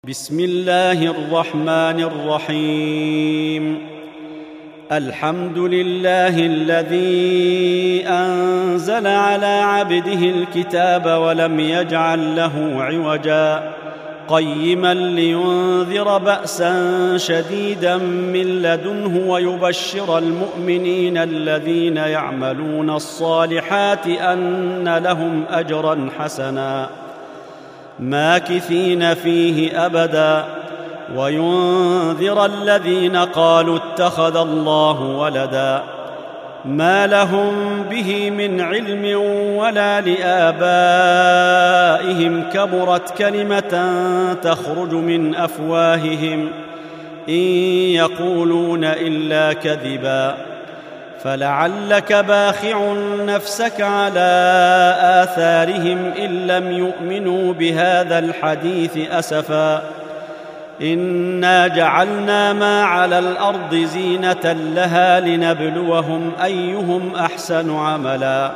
بسم الله الرحمن الرحيم. الحمد لله الذي أنزل على عبده الكتاب ولم يجعل له عوجا قيما لينذر بأسا شديدا من لدنه ويبشر المؤمنين الذين يعملون الصالحات أن لهم أجرا حسنا ماكثين فيه أبدا وينذر الذين قالوا اتخذ الله ولدا ما لهم به من علم ولا لآبائهم كبرت كلمة تخرج من أفواههم إن يقولون إلا كذبا فلعلك باخع نفسك على آثارهم إن لم يؤمنوا بهذا الحديث أسفا إنا جعلنا ما على الأرض زينة لها لنبلوهم أيهم أحسن عملا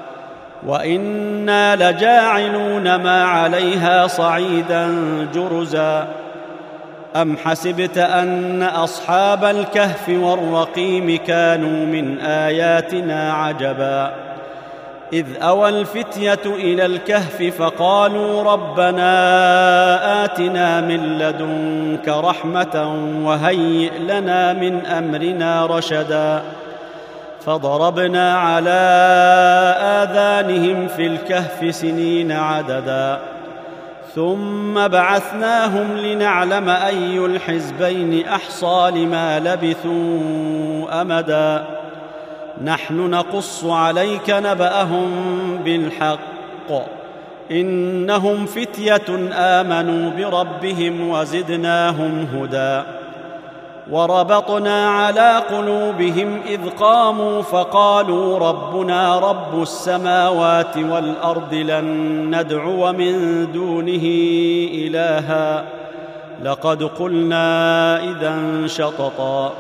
وإنا لجاعلون ما عليها صعيدا جرزا أم حسبت أن أصحاب الكهف والرقيم كانوا من آياتنا عجبا إذ أوى الفتية إلى الكهف فقالوا ربنا آتنا من لدنك رحمة وهيئ لنا من أمرنا رشدا فضربنا على آذانهم في الكهف سنين عددا ثم بعثناهم لنعلم أي الحزبين أحصى لما لبثوا أمدا نحن نقص عليك نبأهم بالحق إنهم فتية آمنوا بربهم وزدناهم هدى وربطنا على قلوبهم إذ قاموا فقالوا ربنا رب السماوات والأرض لن ندعو من دونه إلها لقد قلنا إذا شططا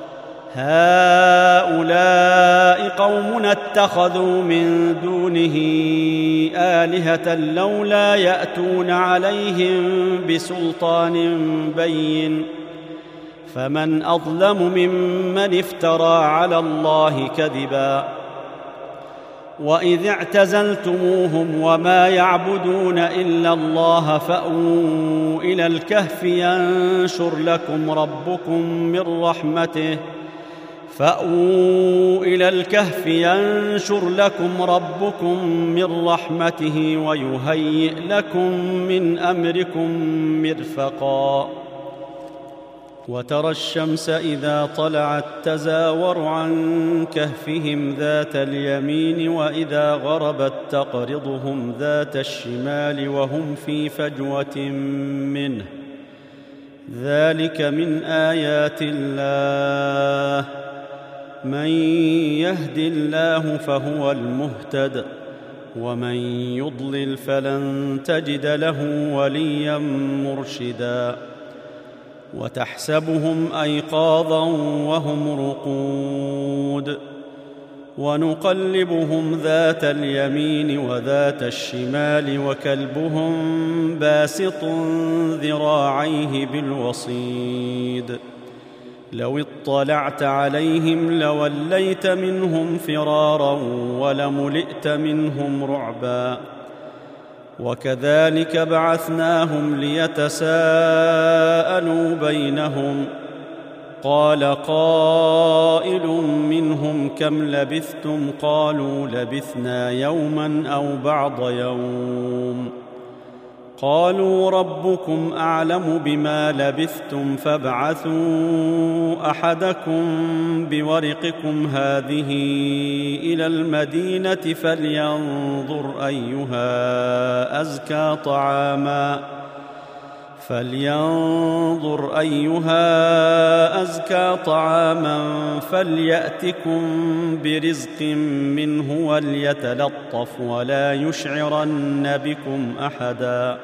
هؤلاء قومنا اتخذوا من دونه آلهة لولا يأتون عليهم بسلطان بين فمن أظلم ممن افترى على الله كذبا وإذ اعتزلتموهم وما يعبدون إلا الله فأووا إلى الكهف ينشر لكم ربكم من رحمته ويهيئ لكم من أمركم مرفقا وترى الشمس إذا طلعت تزاور عن كهفهم ذات اليمين وإذا غربت تقرضهم ذات الشمال وهم في فجوة منه ذلك من آيات الله من يهد الله فهو المهتد ومن يضلل فلن تجد له وليا مرشدا وتحسبهم أيقاظا وهم رقود ونقلبهم ذات اليمين وذات الشمال وكلبهم باسط ذراعيه بالوصيد لو اطلعت عليهم لوليت منهم فرارا ولملئت منهم رعبا وكذلك بعثناهم ليتساءلوا بينهم قال قائل منهم كم لبثتم قالوا لبثنا يوما أو بعض يوم قالوا ربكم أعلم بما لبثتم فابعثوا أحدكم بورقكم هذه إلى المدينة فلينظر أيها أزكى طعاما فليأتكم برزق منه وليتلطف ولا يشعرن بكم أحدا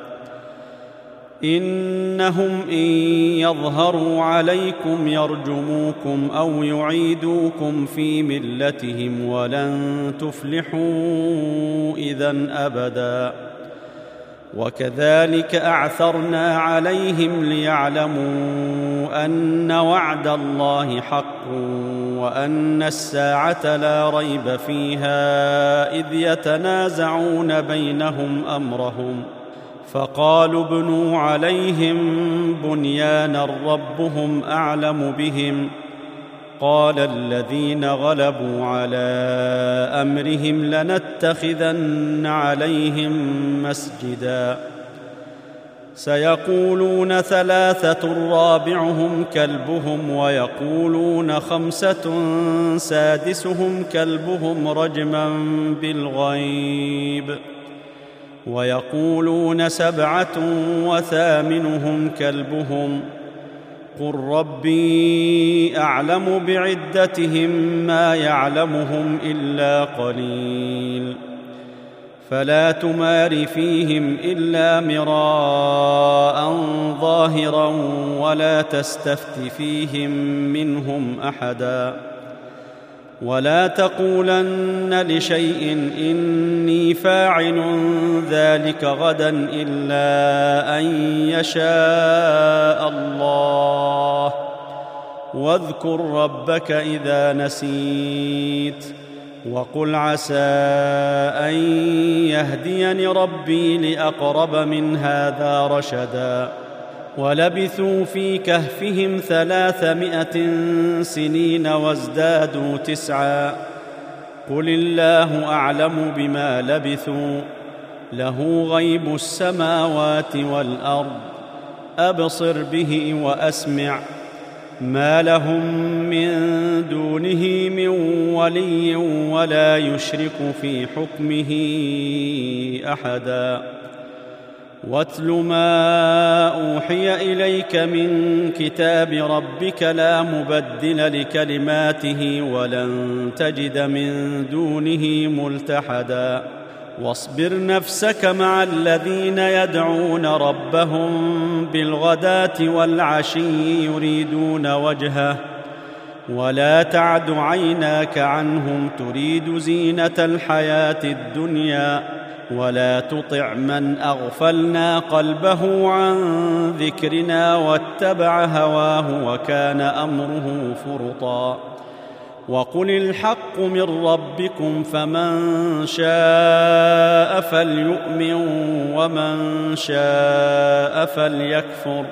إنهم إن يظهروا عليكم يرجموكم أو يعيدوكم في ملتهم ولن تفلحوا إذن أبدا وكذلك أعثرنا عليهم ليعلموا أن وعد الله حق وأن الساعة لا ريب فيها إذ يتنازعون بينهم أمرهم فقالوا ابنوا عليهم بنيانا ربهم أعلم بهم قال الذين غلبوا على أمرهم لنتخذن عليهم مسجدا سيقولون 3 رابعهم كلبهم ويقولون 5 سادسهم كلبهم رجما بالغيب ويقولون 7 وثامنهم كلبهم قل ربي أعلم بعدتهم ما يعلمهم إلا قليل فلا تمار فيهم إلا مراء ظاهرا ولا تستفت فيهم منهم أحدا ولا تقولن لشيء إني فاعل ذلك غدا إلا أن يشاء الله واذكر ربك إذا نسيت وقل عسى أن يهديني ربي لأقرب من هذا رشدا ولبثوا في كهفهم 300 سنين وازدادوا 9 قل الله أعلم بما لبثوا له غيب السماوات والأرض أبصر به وأسمع ما لهم من دونه من ولي ولا يشرك في حكمه أحدا واتل ما أوحي إليك من كتاب ربك لا مبدل لكلماته ولن تجد من دونه ملتحدا واصبر نفسك مع الذين يدعون ربهم بالغداة والعشي يريدون وجهه ولا تعد عيناك عنهم تريد زينة الحياة الدنيا ولا تطع من أغفلنا قلبه عن ذكرنا واتبع هواه وكان أمره فرطا وقل الحق من ربكم فمن شاء فليؤمن ومن شاء فليكفر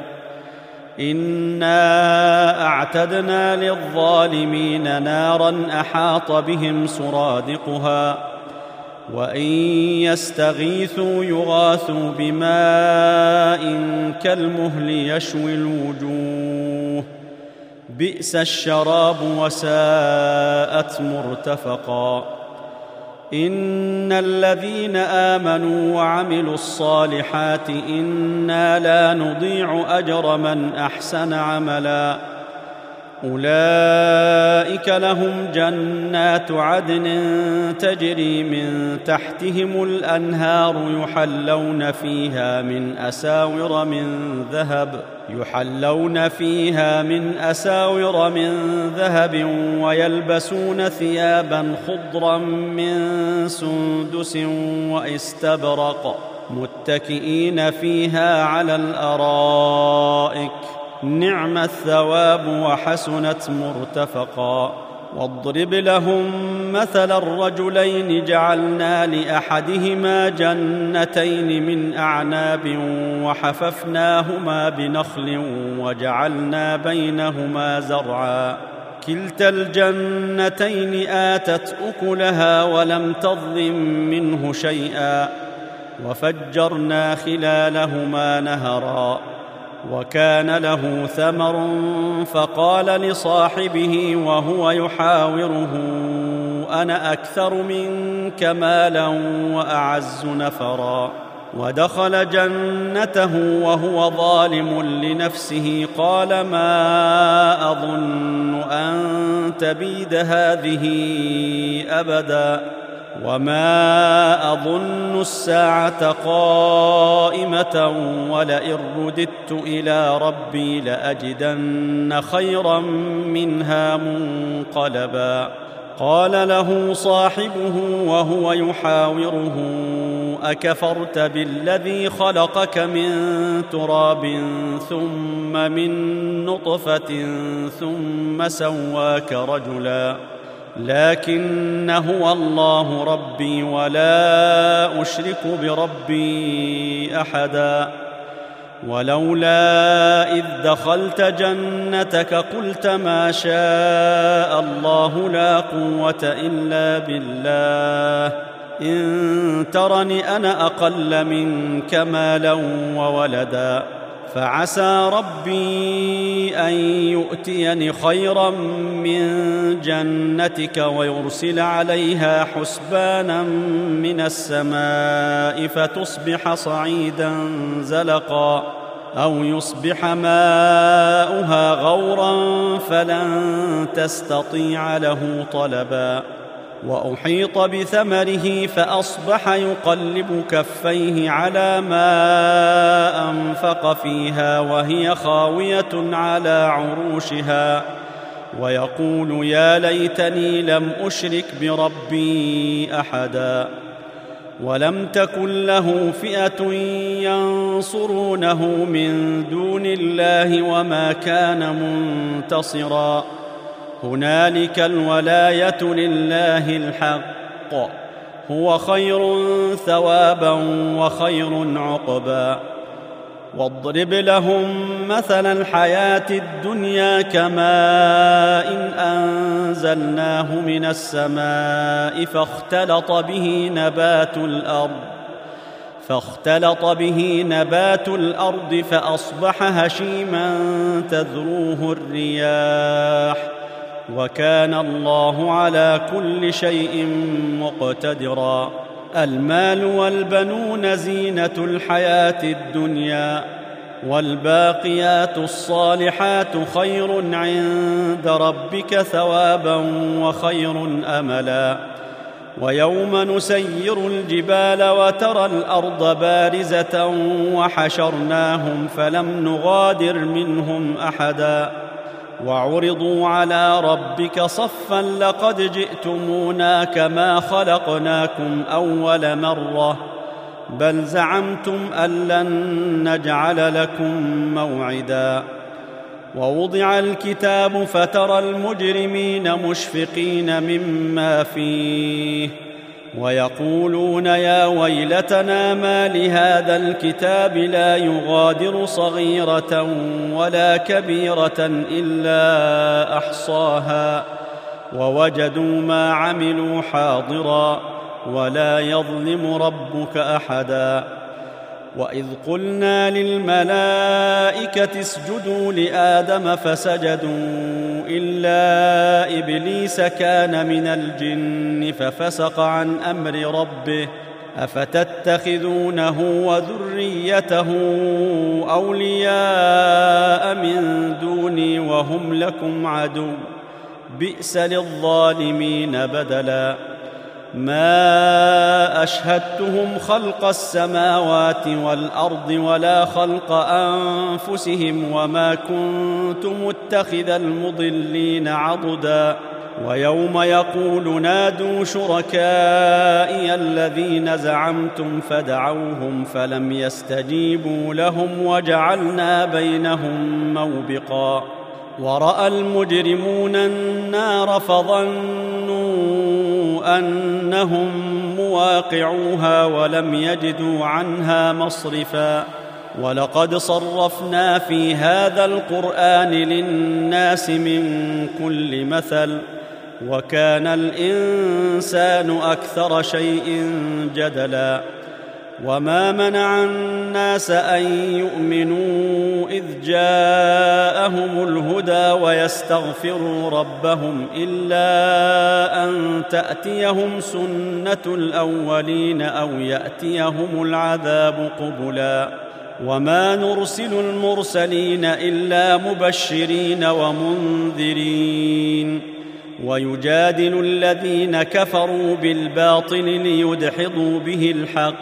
إنا أعتدنا للظالمين نارا أحاط بهم سرادقها وإن يستغيثوا يغاثوا بماء كالمهل يشوي الوجوه بئس الشراب وساءت مرتفقا إن الذين آمنوا وعملوا الصالحات إنا لا نضيع أجر من أحسن عملا أولئك لهم جنات عدن تجري من تحتهم الأنهار يحلون فيها من أساور من ذهب ويلبسون ثيابا خضرا من سندس واستبرق متكئين فيها على الأرائك نعم الثواب وحسنت مرتفقا واضرب لهم مثل الرجلين جعلنا لأحدهما جنتين من أعناب وحففناهما بنخل وجعلنا بينهما زرعا كلتا الجنتين آتت أكلها ولم تظلم منه شيئا وفجرنا خلالهما نهرا وكان له ثمر فقال لصاحبه وهو يحاوره أنا أكثر منك مالا وأعز نفرا ودخل جنته وهو ظالم لنفسه قال ما أظن أن تبيد هذه أبدا وما أظن الساعة قائمة ولئن رددت إلى ربي لأجدن خيرا منها منقلبا قال له صاحبه وهو يحاوره أكفرت بالذي خلقك من تراب ثم من نطفة ثم سواك رجلا لكن هو الله ربي ولا أشرك بربي أحدا ولولا إذ دخلت جنتك قلت ما شاء الله لا قوة إلا بالله إن ترني أنا أقل منك مالا وولدا فعسى ربي أن يؤتيني خيرا من جنتك ويرسل عليها حسبانا من السماء فتصبح صعيدا زلقا أو يصبح ماؤها غورا فلن تستطيع له طلبا وأحيط بثمره فأصبح يقلب كفيه على ما أنفق فيها وهي خاوية على عروشها ويقول يا ليتني لم أشرك بربي أحدا ولم تكن له فئة ينصرونه من دون الله وما كان منتصرا هنالك الولاية لله الحق هو خير ثوابا وخير عقبا واضرب لهم مثل الحياة الدنيا كماء أنزلناه من السماء فاختلط به نبات الأرض فأصبح هشيما تذروه الرياح وكان الله على كل شيء مقتدرا المال والبنون زينة الحياة الدنيا والباقيات الصالحات خير عند ربك ثوابا وخير أملا ويوم نسير الجبال وترى الأرض بارزة وحشرناهم فلم نغادر منهم أحدا وعرضوا على ربك صفا لقد جئتمونا كما خلقناكم أول مرة بل زعمتم أن لن نجعل لكم موعدا ووضع الكتاب فترى المجرمين مشفقين مما فيه ويقولون يا ويلتنا ما لهذا الكتاب لا يغادر صغيرة ولا كبيرة إلا أحصاها ووجدوا ما عملوا حاضرا ولا يظلم ربك أحدا وإذ قلنا للملائكة اسجدوا لآدم فسجدوا إلا إبليس كان من الجن ففسق عن أمر ربه أفتتخذونه وذريته أولياء من دوني وهم لكم عدو بئس للظالمين بدلا ما أشهدتهم خلق السماوات والأرض ولا خلق أنفسهم وما كنت متخذ المضلين عضدا ويوم يقول نادوا شركائي الذين زعمتم فدعوهم فلم يستجيبوا لهم وجعلنا بينهم موبقا ورأى المجرمون النار فظنوا أنهم مواقعوها ولم يجدوا عنها مصرفا ولقد صرفنا في هذا القرآن للناس من كل مثل وكان الإنسان أكثر شيء جدلا وما منع الناس أن يؤمنوا إذ جاءهم الهدى ويستغفروا ربهم إلا أن تأتيهم سنة الأولين أو يأتيهم العذاب قبلا وما نرسل المرسلين إلا مبشرين ومنذرين ويجادل الذين كفروا بالباطل ليدحضوا به الحق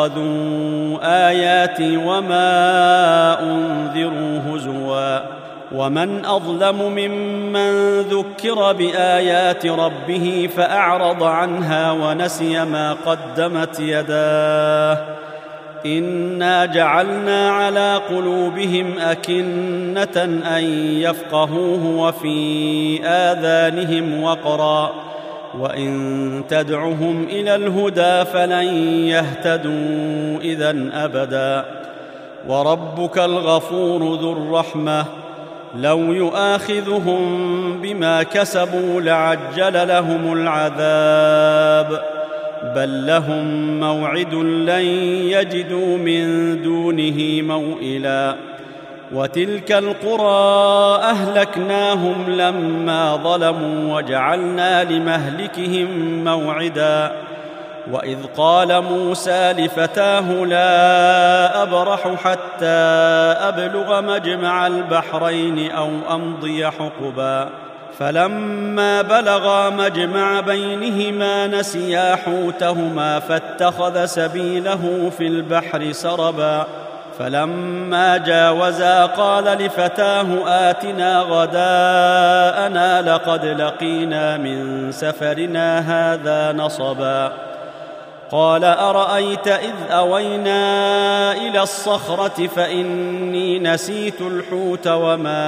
واتخذوا آياتي وما أنذروا هزوا ومن أظلم ممن ذكر بآيات ربه فأعرض عنها ونسي ما قدمت يداه إنا جعلنا على قلوبهم أكنة أن يفقهوه وفي آذانهم وقرا وإن تدعهم إلى الهدى فلن يهتدوا إذن أبدا وربك الغفور ذو الرحمة لو يؤاخذهم بما كسبوا لعجل لهم العذاب بل لهم موعد لن يجدوا من دونه موئلا وتلك القرى أهلكناهم لما ظلموا وجعلنا لمهلكهم موعدا وإذ قال موسى لفتاه لا أبرح حتى أبلغ مجمع البحرين أو أمضي حقبا فلما بلغا مجمع بينهما نسيا حوتهما فاتخذ سبيله في البحر سربا فلما جاوزا قال لفتاه آتنا غداءنا لقد لقينا من سفرنا هذا نصبا قال أرأيت إذ أوينا إلى الصخرة فإني نسيت الحوت وما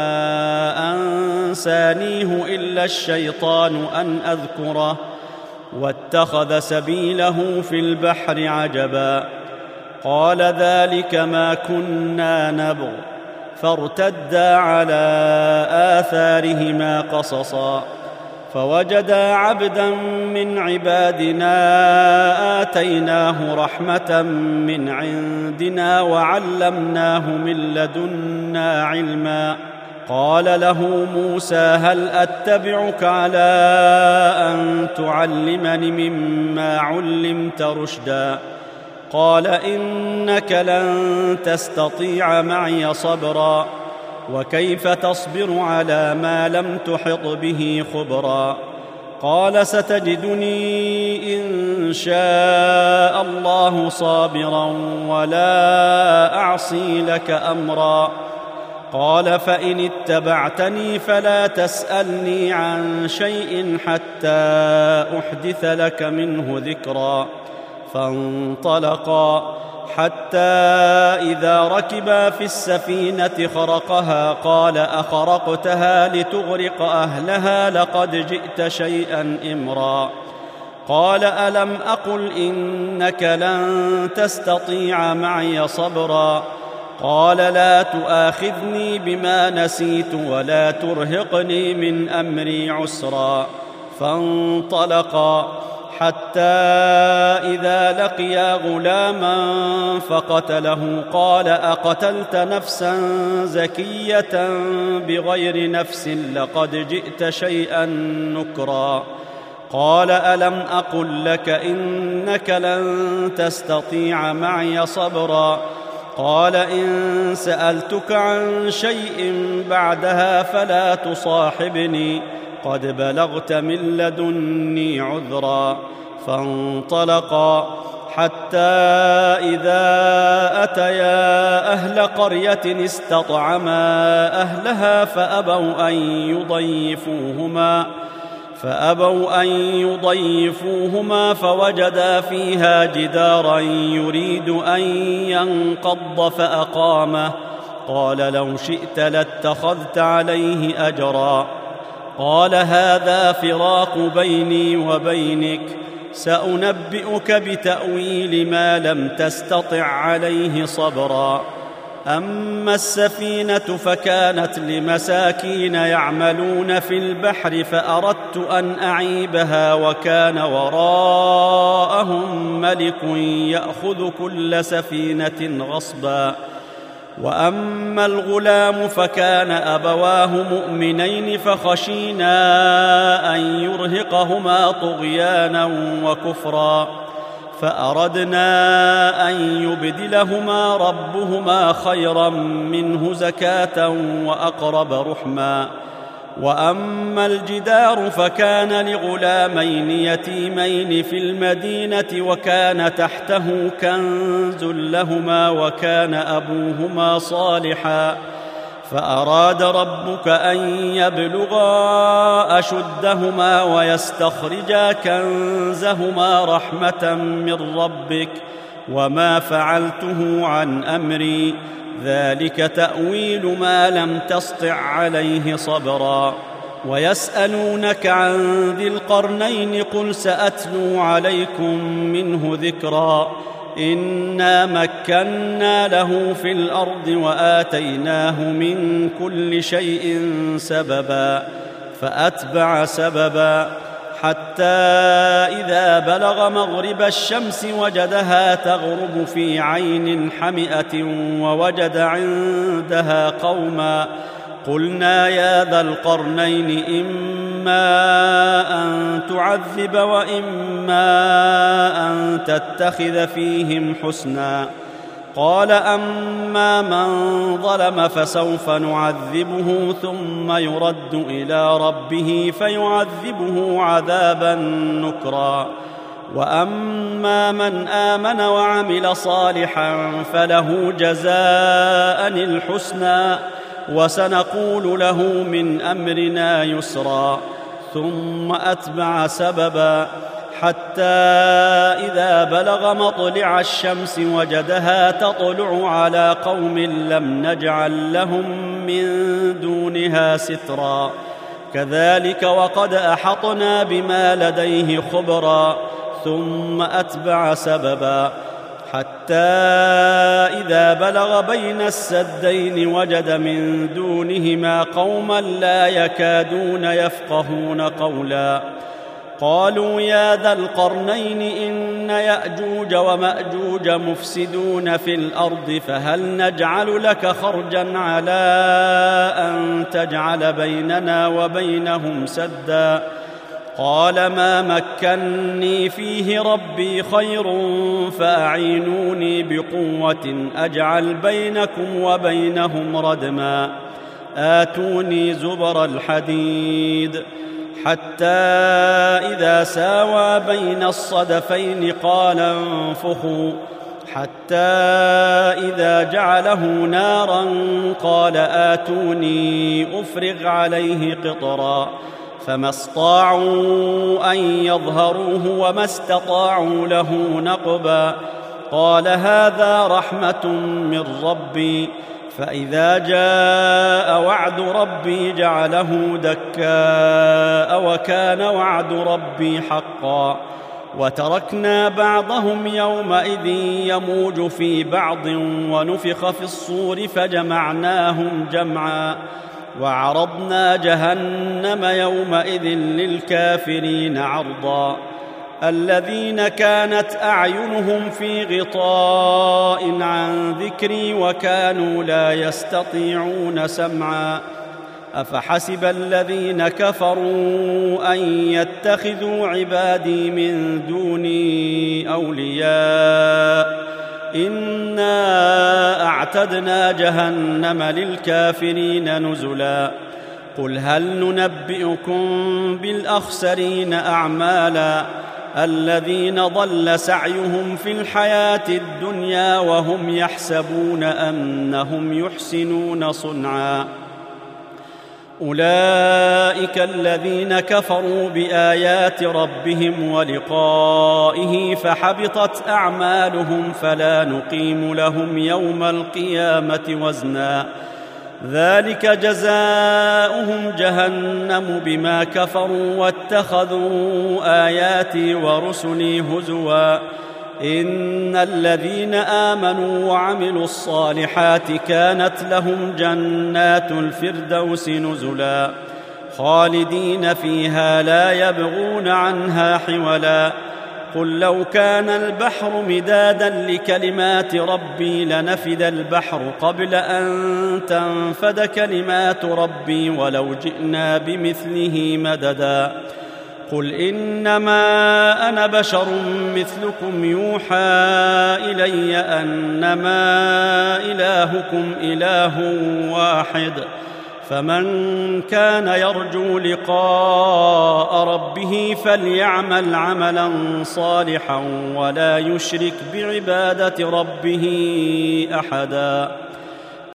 أنسانيه إلا الشيطان أن أذكره واتخذ سبيله في البحر عجبا قال ذلك ما كنا نبغ فارتدا على آثارهما قصصا فوجدا عبدا من عبادنا آتيناه رحمة من عندنا وعلمناه من لدنا علما قال له موسى هل أتبعك على أن تعلمني مما علمت رشدا قال إنك لن تستطيع معي صبرا وكيف تصبر على ما لم تحط به خبرا قال ستجدني إن شاء الله صابرا ولا أعصي لك أمرا قال فإن اتبعتني فلا تسألني عن شيء حتى أحدث لك منه ذكرا فانطلقا حتى إذا ركبا في السفينة خرقها قال أخرقتها لتغرق أهلها لقد جئت شيئا إمرا قال ألم أقل إنك لن تستطيع معي صبرا قال لا تؤاخذني بما نسيت ولا ترهقني من أمري عسرا فانطلقا حتى إذا لقيا غلاما فقتله قال أقتلت نفسا زكية بغير نفس لقد جئت شيئا نكرا قال ألم أقل لك إنك لن تستطيع معي صبرا قال إن سألتك عن شيء بعدها فلا تصاحبني قد بلغت من لدني عذرا فانطلقا حتى إذا أتيا أهل قرية استطعما أهلها فأبوا أن يضيفوهما فوجدا فيها جدارا يريد أن ينقض فأقامه قال لو شئت لاتخذت عليه أجرا قال هذا فراق بيني وبينك سأنبئك بتأويل ما لم تستطع عليه صبرا أما السفينة فكانت لمساكين يعملون في البحر فأردت أن أعيبها وكان وراءهم ملك يأخذ كل سفينة غصبا وأما الغلام فكان أبواه مؤمنين فخشينا أن يرهقهما طغيانا وكفرا فأردنا أن يبدلهما ربهما خيرا منه زكاة وأقرب رحما وأما الجدار فكان لغلامين يتيمين في المدينة وكان تحته كنز لهما وكان أبوهما صالحا فأراد ربك أن يبلغا أشدهما ويستخرجا كنزهما رحمة من ربك وما فعلته عن أمري ذلك تأويل ما لم تسطع عليه صبرا ويسألونك عن ذي القرنين قل سأتلو عليكم منه ذكرا إنا مكنا له في الأرض وآتيناه من كل شيء سببا فأتبع سببا حتى إذا بلغ مغرب الشمس وجدها تغرب في عين حمئة ووجد عندها قوما قلنا يا ذا القرنين إما أن تعذب وإما أن تتخذ فيهم حسنا قال أما من ظلم فسوف نعذبه ثم يرد إلى ربه فيعذبه عذابا نكرا وأما من آمن وعمل صالحا فله جزاء الحسنى وسنقول له من أمرنا يسرا ثم أتبع سببا حتى إذا بلغ مطلع الشمس وجدها تطلع على قوم لم نجعل لهم من دونها سترا كذلك وقد أحطنا بما لديه خبرا ثم أتبع سببا حتى إذا بلغ بين السدين وجد من دونهما قوما لا يكادون يفقهون قولا قالوا يا ذا القرنين إن يأجوج ومأجوج مفسدون في الأرض فهل نجعل لك خرجا على أن تجعل بيننا وبينهم سدا قال ما مكني فيه ربي خير فأعينوني بقوة أجعل بينكم وبينهم ردما آتوني زبر الحديد حتى إذا ساوى بين الصدفين قال انفخوا حتى إذا جعله نارا قال آتوني أفرغ عليه قطرا فما استطاعوا أن يظهروه وما استطاعوا له نقبا قال هذا رحمة من ربي فإذا جاء وعد ربي جعله دكاء وكان وعد ربي حقا وتركنا بعضهم يومئذ يموج في بعض ونفخ في الصور فجمعناهم جمعا وعرضنا جهنم يومئذ للكافرين عرضا الذين كانت أعينهم في غطاء عن ذكري وكانوا لا يستطيعون سمعا أفحسب الذين كفروا أن يتخذوا عبادي من دوني أولياء إنا أعتدنا جهنم للكافرين نزلا قل هل ننبئكم بالأخسرين أعمالا الذين ضل سعيهم في الحياة الدنيا وهم يحسبون أنهم يحسنون صنعا أولئك الذين كفروا بآيات ربهم ولقائه فحبطت أعمالهم فلا نقيم لهم يوم القيامة وزنا ذلك جزاؤهم جهنم بما كفروا واتخذوا آياتي ورسلي هزوا إن الذين آمنوا وعملوا الصالحات كانت لهم جنات الفردوس نزلا خالدين فيها لا يبغون عنها حولا قل لو كان البحر مدادا لكلمات ربي لنفد البحر قبل أن تنفد كلمات ربي ولو جئنا بمثله مددا قل إنما أنا بشر مثلكم يوحى إلي أنما إلهكم إله واحد فمن كان يرجو لقاء ربه فليعمل عملا صالحا ولا يشرك بعبادة ربه أحدا